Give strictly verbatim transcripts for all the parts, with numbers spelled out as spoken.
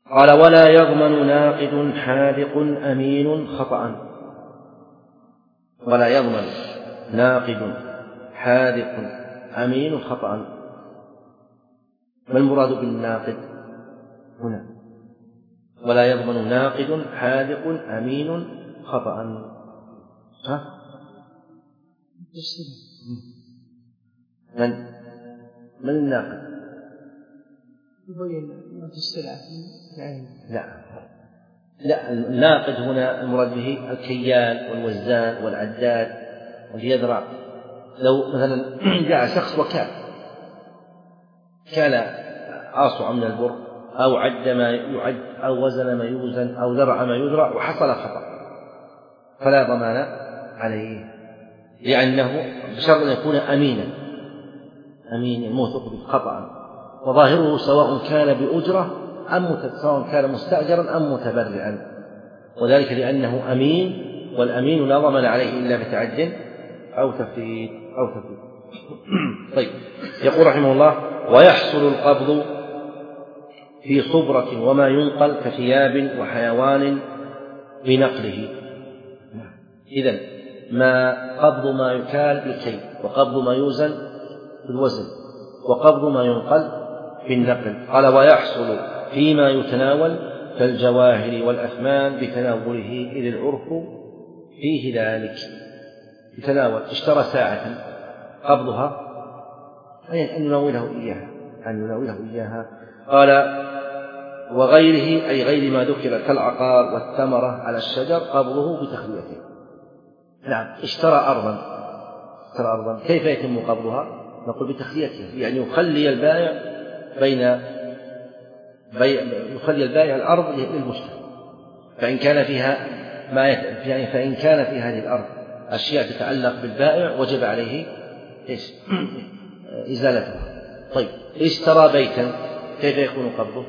قال ولا يضمن ناقد حاذق أمين خطأ. ولا يضمن ناقد حاذق أمين خطأ. ما المراد بالناقد هنا؟ ولا يضمن ناقد حاذق أمين خطأ. ها؟ من من الناقد؟ لا لا الناقد هنا المراد به الكيال والوزان والعداد والذي يذرع. لو مثلا جاء شخص وكال كان آصع من البر أو عد ما يعد أو وزن ما يوزن أو ذرع ما يذرع وحصل خطأ فلا ضمان عليه، لأنه بشرط أن يكون أمينا أمين موثوق بالخطأ، وظاهره سواء كان بأجرة أم سواء كان مستأجرا أم متبرعا، وذلك لأنه أمين، والأمين لا ضمان عليه إلا بتعد أو تفريط أو تفريط. طيب، يقول رحمه الله ويحصل القبض في صبرة وما ينقل كثياب وحيوان بنقله. إذن ما قبض ما يكال بالكيل، وقبض ما يوزن بالوزن، وقبض ما ينقل بالنقل. قال ويحصل فيما يتناول كالجواهر والأثمان بتناوله إذ العرف فيه ذلك. يتناول اشترى ساعة قبضها أن يناوله إياها أن يناوله إياها قال وغيره أي غير ما ذكر كالعقار والثمرة على الشجر قبضه بتخليته. نعم، اشترى أرضا اشترى أرضا كيف يتم قبضها؟ نقول بتخليتها، يعني يخلي البائع بين بي... يخلي البائع الأرض للمشتري، فإن كان فيها ما يت... يعني فإن كان في هذه الأرض أشياء تتعلق بالبائع وجب عليه إيش؟ إزالتها. طيب، اشترى بيتا كيف يكون قبضه؟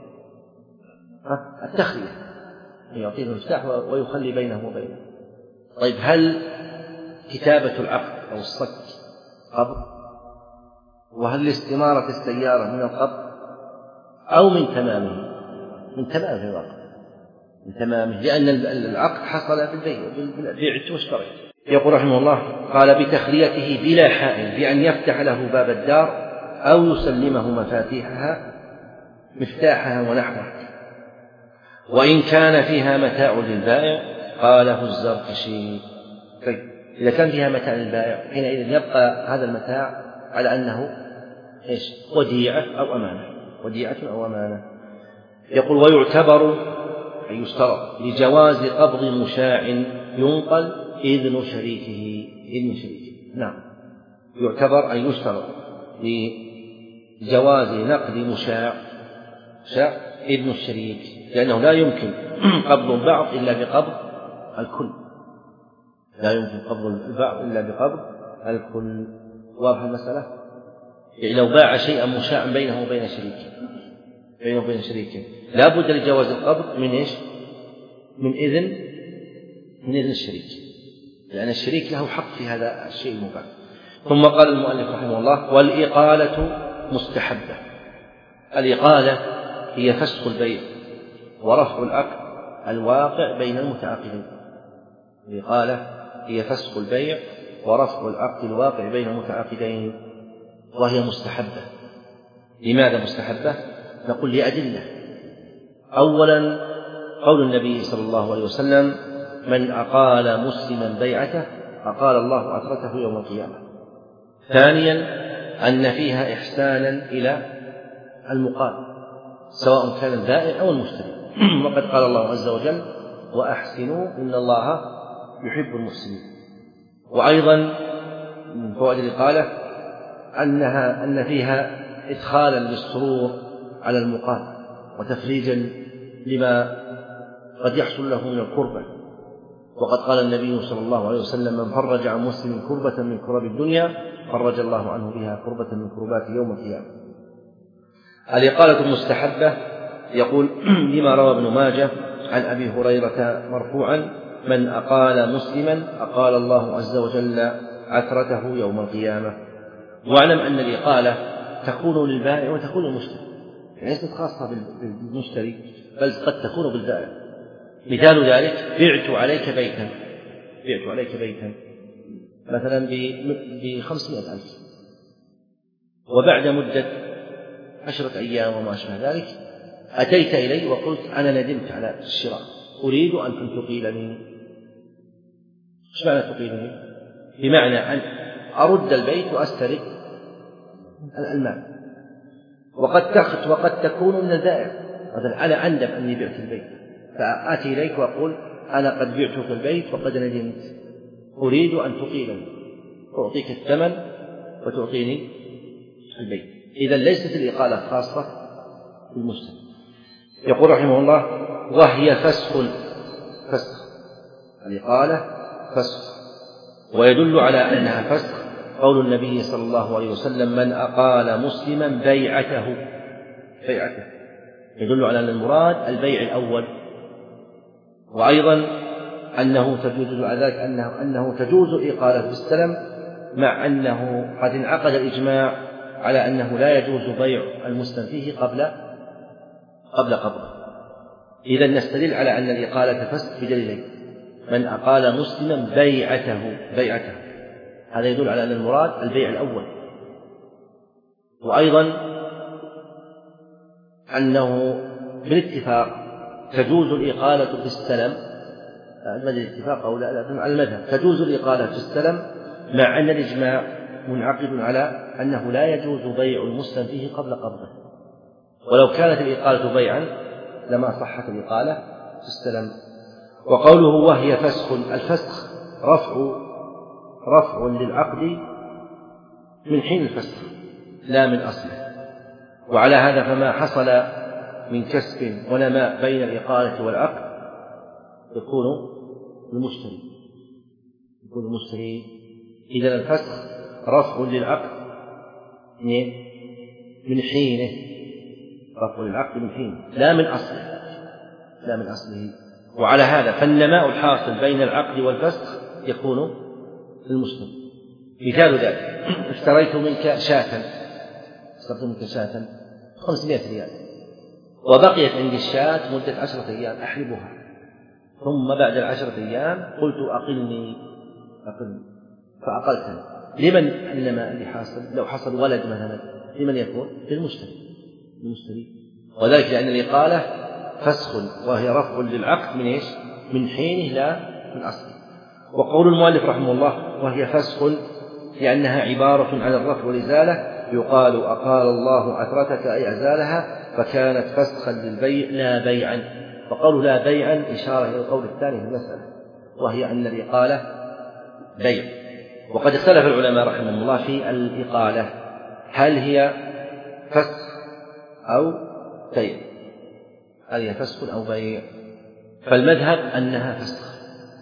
التخلية، يعطيه المفتاح ويخلي بينه وبينه. طيب، هل كتابة العقد أو الصك قبض؟ وهل استمارة السيارة من القبض أو من تمامه؟ من تمامه الواقع من تمامه، لأن العقد حصل بالبيع بالبيع والشراء. يقول رحمه الله قال بتخليته بلا حائل، بأن يفتح له باب الدار أو يسلمه مفاتيحها مفتاحها ونحوه، وإن كان فيها متاع للبائع قاله الزركشي. طيب، إذا كان فيها متاع للبائع حينئذ يبقى هذا المتاع على أنه إيش؟ وديعة أو أمانة وديعة أو أمانة. يقول ويعتبر أي يشترط لجواز قبض مشاع ينقل إذن شريكه إذن شريكه نعم، يعتبر أي يشترط لجواز نقد مشاع شاع إذن الشريك، لأنه لا يمكن قبض البعض إلا بقبض الكل لا يمكن قبض البعض إلا بقبض الكل. واضح المسألة؟ يعني لو باع شيئا مشاعا بينه وبين شريكه بينه وبين شريكه لا بد لجواز القبض من إيش؟ من إذن من إذن الشريك، لأن الشريك له حق في هذا الشيء المباح. ثم قال المؤلف رحمه الله والإقالة مستحبة. الإقالة هي فسخ البيع ورفع العقد الواقع بين المتعاقدين. الإقالة هي فسخ البيع ورفع العقد الواقع بين المتعاقدين، وهي مستحبة. لماذا مستحبة؟ نقول لأدلة. أولا قول النبي صلى الله عليه وسلم من أقال مسلما بيعته أقال الله عثرته يوم القيامة. ثانيا أن فيها إحسانا إلى المقال سواء كان البائع أو المشتري، وقد قال الله عز وجل وأحسنوا إن الله يحب المحسنين. وأيضا من فوائد الإقالة أنها أن فيها إدخالا للسرور على المقال وتفريجا لما قد يحصل له من الكربة، وقد قال النبي صلى الله عليه وسلم من فرج عن مسلم كربة من كرب الدنيا فرج الله عنه بها كربة من كربات يوم القيامة. الإقالة مستحبة. يقول لما روى ابن ماجه عن أبي هريرة مرفوعا من أقال مسلما أقال الله عز وجل عثرته يوم القيامة. واعلم أن الإقالة تكون للبائع وتكون للمشتري، يعني ليست خاصة بالمشتري بل قد تكون بالبائع. مثال ذلك: بعت عليك بيتا بعت عليك بيتا مثلا بخمسمائة ألف، وبعد مدة عشرة أيام وما أشبه ذلك أتيت إلي وقلت: أنا ندمت على الشراء، أريد أن تقيلني. إيش معنى تقيلني؟ بمعنى أن أرد البيت وأسترد المال. وقد تخت وقد تكون من البائع، مثلا أنا أندم أني بعت البيت، فآتي إليك وأقول: أنا قد بعتك البيت وقد ندمت، أريد أن تقيلني، أعطيك الثمن وتعطيني البيت. إذن ليست الإقالة خاصة بالمشتري. يقول رحمه الله: وهي فسخ فسخ الإقالة فسخ. ويدل على أنها فسخ قول النبي صلى الله عليه وسلم: من أقال مسلما بيعته بيعته يدل على أن المراد البيع الأول. وأيضا أنه تجوز على ذلك أنه, أنه تجوز الإقالة بالسلم، مع أنه قد انعقد الإجماع على أنه لا يجوز بيع المسلم فيه قبل قبل قبضه. إذا نستدل على أن الإقالة فسخ بدليلين: من أقال مسلما بيعته بيعته هذا يدل على أن المراد البيع الأول. وأيضا أنه بالاتفاق تجوز الإقالة في السلم، الاتفاق أو لا على المذهب تجوز الإقالة في السلم، مع أن الإجماع منعقد على أنه لا يجوز بيع المسلم فيه قبل قبضه. ولو كانت الإقالة بيعا لما صحت الإقالة في السلم. وقوله وهي فسخ، الفسخ رفع رفع للعقد من حين الفسخ لا من أصله. وعلى هذا فما حصل من كسب ونماء بين الإقالة والعقد يكون المشتري يكون المشتري إذا الفسخ رفع للعقد من حينه رفع للعقد من حينه لا من أصله لا من أصله. وعلى هذا فالنماء الحاصل بين العقد والفسخ يكون للمشتري. مثال ذلك: اشتريت منك شاة اشتريت منك شاة خمسمائة ريال، وبقيت عندي الشاة مدة عشرة أيام أحلبها، ثم بعد العشرة أيام قلت: أقلني أقلني فأقلتني. لمن النماء اللي حاصل؟ لو حصل ولد مثلا لمن يكون؟ للمشتري للمشتري وذلك لأن الإقالة فسخ وهي رفع للعقد من إيش؟ من حينه لا من أصله. وقول المؤلف رحمه الله وهي فسخ لأنها عبارة عن الرفع والإزالة، يقال: أقال الله عثرتك أي أزالها، فكانت فسخا للبيع لا بيعا. فقالوا لا بيعا إشارة إلى القول الثاني في المسألة، وهي أن الإقالة بيع. وقد اختلف العلماء رحمهم الله في الإقالة، هل هي فسخ أو بيع؟ هل هي فسخ أو بيع؟ فالمذهب أنها فسخ،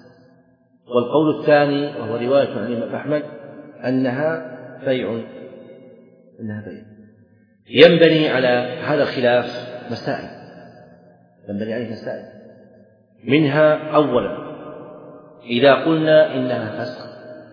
والقول الثاني وهو رواية عن الإمام أحمد أنها بيع أنها بيع. ينبني على هذا الخلاف مسائل ينبني عليه مسائل منها: أولا، إذا قلنا إنها فسخ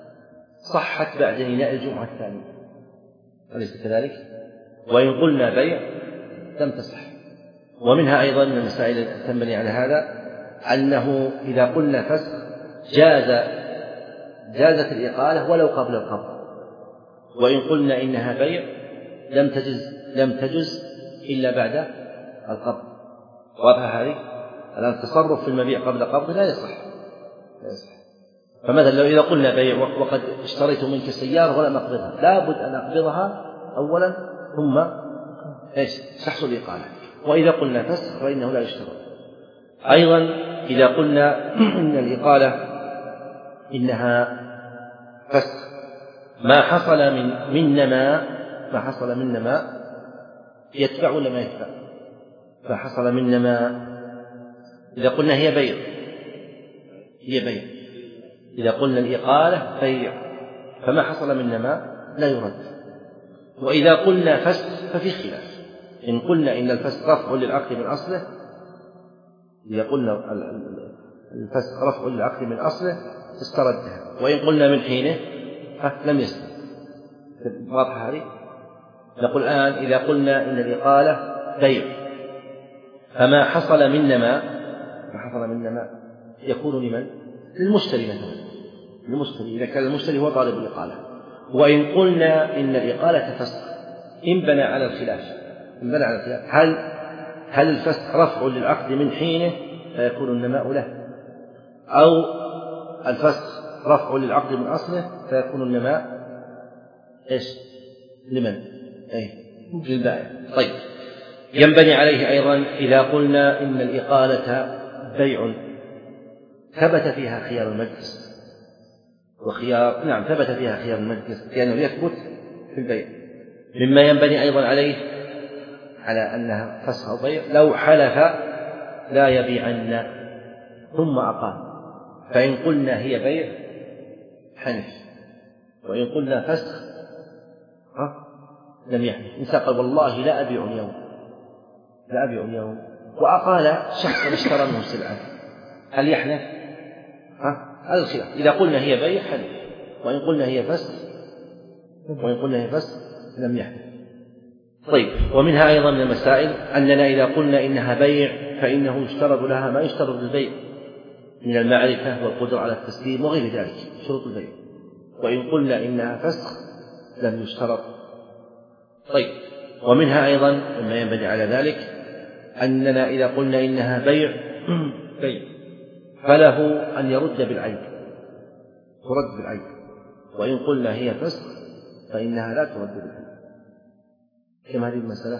صحت بعد إنهاء الجمعة الثانية، أليس كذلك؟ وإن قلنا بيع لم تصح. ومنها أيضا من المسائل تنبني على هذا أنه إذا قلنا فسخ جاز جازت الإقالة ولو قبل القبض، وإن قلنا إنها بيع لم تجز لم تجز إلا بعد القبض. واضح هذه؟ الآن التصرف في المبيع قبل قبض لا يصح لا يصح. فمثلا لو إذا قلنا بيع وقد اشتريت منك سيارة ولم أقبضها، لا بد أن أقبضها أولا ثم إيش تحصل الإقالة. وإذا قلنا فسخ فإنه لا يشترط. أيضا إذا قلنا إن الإقالة إنها فسخ ما حصل من من نماء ما حصل من نماء يتبع ولا ما يتبع؟ فحصل من نماء إذا قلنا هي بيع هي بيع إذا قلنا الإقالة بيع، فما حصل من نماء لا يرد. وإذا قلنا فسخ ففي خلاف، إن قلنا إن الفسخ رفع للعقد من أصله، إذا قلنا الفسخ رفع للعقد من أصله استردها، وإن قلنا من حينه لم يسترد. واضح هذه؟ نقول الآن إذا قلنا إن الإقالة بيع فما حصل من نماء ما حصل من نماء يكون لمن؟ للمشتري مثلا، المشتري إذا كان المشتري هو طالب الإقالة. وإن قلنا إن الإقالة فسخ إن بنى على الخلاف إن بنى على الخلاف هل هل الفسخ رفع للعقد من حينه فيكون النماء له، أو الفسخ رفع للعقد من أصله فيكون النماء إيش لمن؟ أي للبائع. طيب، ينبني عليه أيضا إذا قلنا إن الإقالة بيع ثبت فيها خيار المجلس وخيار نعم ثبت فيها خيار المجلس لأنه يثبت في البيع. مما ينبني أيضا عليه على أنها فسخ أو بيع لو حلف لا يبيعن ثم أقام، فإن قلنا هي بيع حنف، وإن قلنا فسخ ها لم يحنف. إنسان قال والله لا أبيع اليوم لا أبيع اليوم وأقال شخص اشترى منه سلعة، هل يحنف؟ ها هذا الخلاف. إذا قلنا هي بيع حنف، وإن قلنا هي فسخ وإن قلنا هي فسخ لم يحنف. طيب، ومنها أيضا من المسائل أننا إذا قلنا إنها بيع فإنه يشترط لها ما يشترط للبيع من المعرفة والقدرة على التسليم وغير ذلك شروط البيع، وإن قلنا إنها فسخ لم يشترط. طيب، ومنها أيضا مما ينبني على ذلك أننا إذا قلنا إنها بيع بيع فله أن يرد بالعيب ترد بالعيب، وإن قلنا هي فسخ فإنها لا ترد بالعيب. كم هذه المسألة؟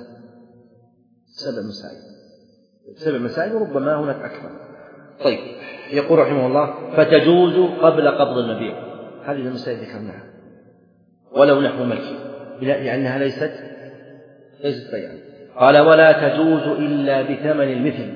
سبع مسائل سبع مسائل وربما هناك أكثر. طيب، يقول رحمه الله فتجوز قبل قبض المبيع، هذه المسائل ذكرناها ولو نحو ملك لأنها ليست ليست بيعا. قال ولا تجوز إلا بثمن المثل،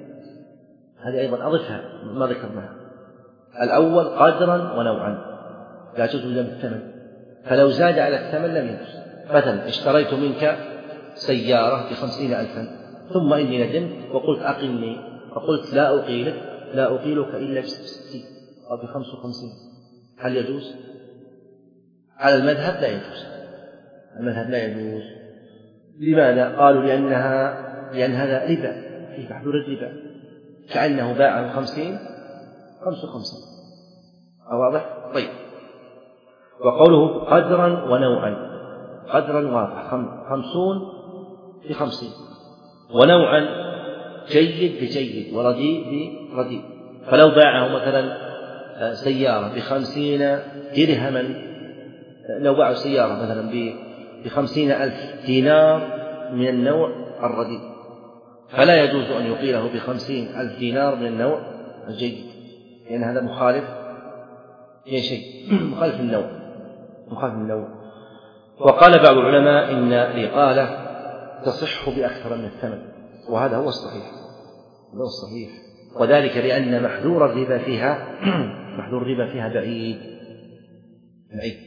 هذه أيضا أضفها ما ذكرناها. الأول قدرا ونوعا لا تجوز إلا بالثمن، فلو زاد على الثمن لم يجوز. مثلا اشتريت منك سيارة بخمسين ألفا ثم إني ندمت وقلت أقلني، فقلت لا أقيلك لا أقيلك إلا بستين أو بخمس وخمسين، هل يجوز؟ على المذهب لا يجوز المذهب لا يجوز. لماذا؟ قالوا لأنها لأن هذا ربا في محذور الربا، كأنه باعه خمسين خمس وخمسين. واضح؟ طيب، وقوله قدرا ونوعا، قدرا واضح خمسون بخمسين، ونوعا جيد بجيد ورديء برديء. فلو باعه مثلا سيارة بخمسين درهما، لو باعه سيارة مثلا بخمسين ألف دينار من النوع الرديء فلا يجوز أن يقيله بخمسين ألف دينار من النوع الجيد، لأن هذا مخالف أي شيء مخالف النوع مخالف النوع. وقال بعض العلماء إن الإقالة تصح بأكثر من الثمن، وهذا هو الصحيح هو الصحيح وذلك لأن محذور الربا فيها محذور الربا فيها بعيد بعيد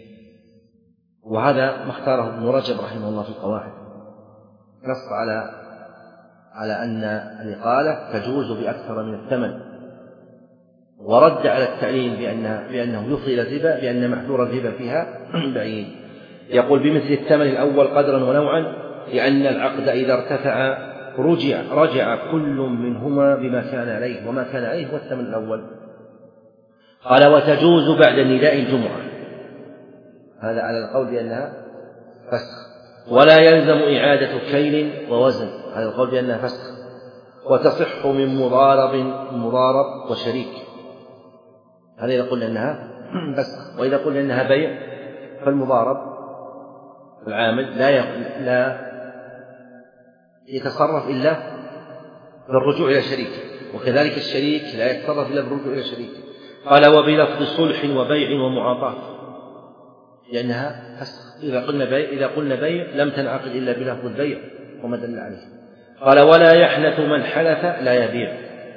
وهذا ما اختاره ابن رجب رحمه الله في القواعد، نص على على أن الإقالة تجوز بأكثر من الثمن، ورد على التعليل بأنه, بأنه يفضي إلى الربا بأن محذور الربا فيها بعيد. يقول بمثل الثمن الأول قدرا ونوعا، لأن العقد إذا ارتفع رجع رجع كل منهما بما كان عليه، وما كان عليه هو الثمن الأول. قال وتجوز بعد نداء الجمعة، هذا على القول بأنها فسخ، ولا يلزم إعادة كيل ووزن، هذا القول بأنها فسخ، وتصح من مضارب مضارب وشريك، هذا إذا قلنا أنها فسخ. وإذا قلنا أنها بيع فالمضارب العامل لا لا يتصرف إلا بالرجوع إلى شريكه، وكذلك الشريك لا يتصرف إلا بالرجوع إلى شريكه. قال وبلفظ صلح وبيع ومعاطاة، لأنها فسخ. إذا قلنا بيع إذا قلنا بيع لم تنعقد إلا بلفظ البيع وما دل عليه. قال ولا يحنث من حلف لا يبيع،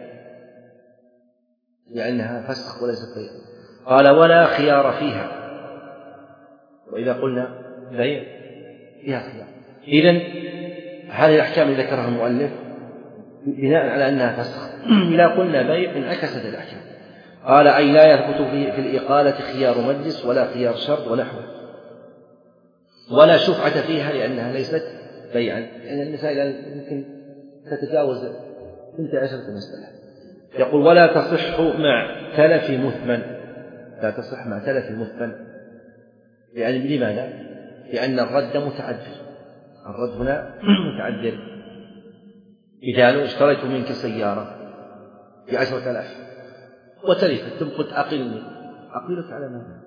لأنها فسخ وليست بيع. قال ولا خيار فيها، وإذا قلنا بيع فيها خيار. إذن هذه الأحكام التي ذكرها المؤلف بناء على أنها فسخ. إذا قلنا بيع انعكست الأحكام. قال أي لا يثبت في الإقالة خيار مجلس ولا خيار شرط ونحوه، ولا شفعة فيها لأنها ليست بيعا، لأن يعني المسائل يمكن تتجاوز اثنتي عشرة مسألة. يقول ولا تصح مع تلف مثمن، لا تصح مع تلف مثمن، يعني لماذا؟ لأن الرد متعذر، الرد هنا متعذر. مثال اشتريت منك سيارة بعشرة آلاف وتلفت ثم قلت أقلني، أقلك على ماذا؟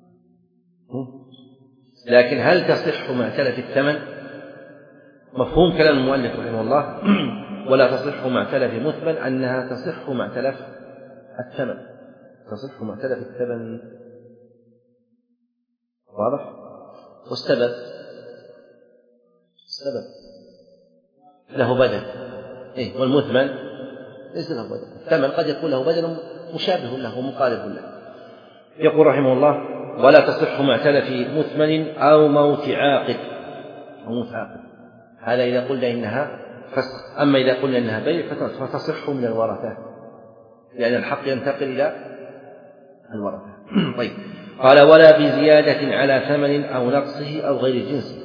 لكن هل تصح مع تلف الثمن؟ مفهوم كلام المؤلف رحمه الله ولا تصح مع تلف مثمن أنها تصح مع تلف الثمن، تصح مع تلف الثمن. واضح؟ والسبب السبب له بدل، إيه؟ والمثمن ليس له بدل، الثمن قد يكون له بدل مشابه له ومقارب له. يقول رحمه الله ولا تصح مع تلف مثمن أو موت عاقد، أو موت عاقد، هذا إذا قلنا إنها فسخ. أما إذا قلنا إنها بيع فتصح من الورثة، لأن الحق ينتقل إلى الورثة. طيب، قال ولا بزيادة على ثمن أو نقصه أو غير جنسه،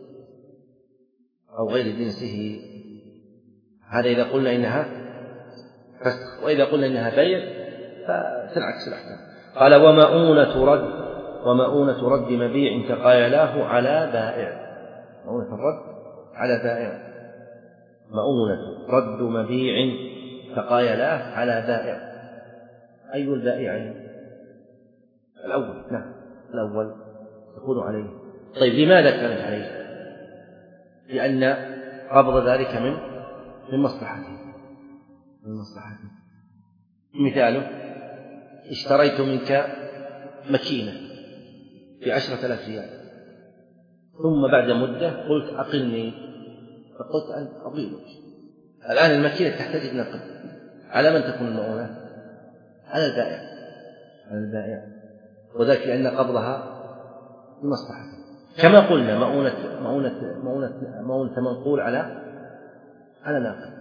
أو غير جنسه، هذا إذا قلنا إنها فسخ. وإذا قلنا إنها بيع فتنعكس الأحكام. قال ومؤونة رد، ومؤونة رد مبيع تقايلاه على بائع، مؤونة الرد على بائع، مؤونة رد مبيع تقايلاه على بائع. أي البائعين؟ الأول، نعم الأول تكون عليه. طيب لماذا كانت عليه؟ لأن قبض ذلك من من مصلحته، من مصلحته. مثاله اشتريت منك مكينة بعشرة آلاف ريال ثم بعد مدة قلت أقلني، فقلت أن أقيلك. الآن المكينة تحتاج إلى نقد، على من تكون المؤونة؟ على البائع، على البائع، وذلك لأن قبضها بمصلحته. كما قلنا مؤونة مؤونة مؤونة مؤونة منقول على على ناقد.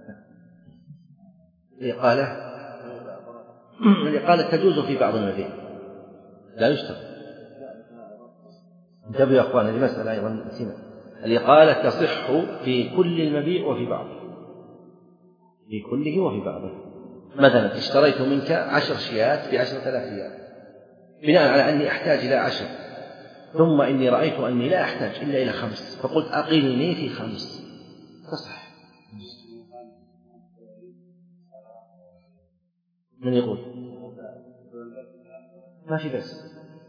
الإقالة الإقالة تجوز في بعض المبيع، لا يشترط. انتبهوا يا أخوان، هذه مسألة أيضا نسينا. الإقالة تصح في كل المبيع وفي بعضه، في كله وفي بعضه. مثلا اشتريت منك عشر شيات بعشرة آلاف ريال بناء على أني أحتاج إلى عشر، ثم إني رأيت أني لا أحتاج إلا إلى خمس، فقلت أقلني في خمس، تصح. من يقول؟ ما في بس،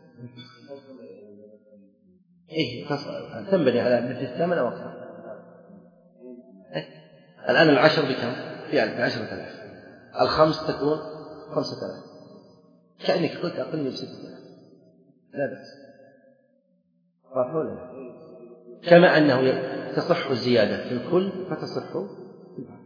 إيه تنبني على مثل الثمن أو أكثر. إيه؟ الآن العشر بكم؟ في عشرة آلاف، الخمس تكون خمسة آلاف، كأنك قلت أقلني بستة آلاف، لا بأس. لا. كما أنه تصح الزيادة في الكل فتصح في البعض.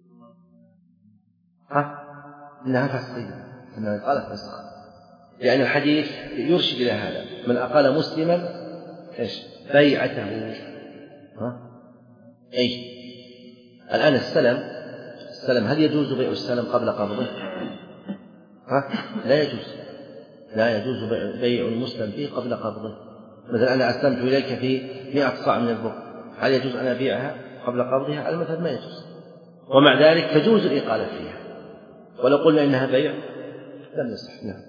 ها؟ إنها فسخية، إنها قالت فسخ، لأن الحديث يرشد إلى هذا: من أقال مسلما إيش؟ بيعته. ها؟ أي الآن السلم، السلم هل يجوز بيع السلم قبل قبضه؟ ها؟ لا يجوز، لا يجوز بيع المسلم فيه قبل قبضه. مثلا أنا أسلمت إليك في مئة صاع من البر، هل يجوز أن أبيعها قبل قبضها؟ على المثل ما يجوز، ومع ذلك تجوز الإقالة فيها، ولو قلنا إنها بيع لم يصح. نعم.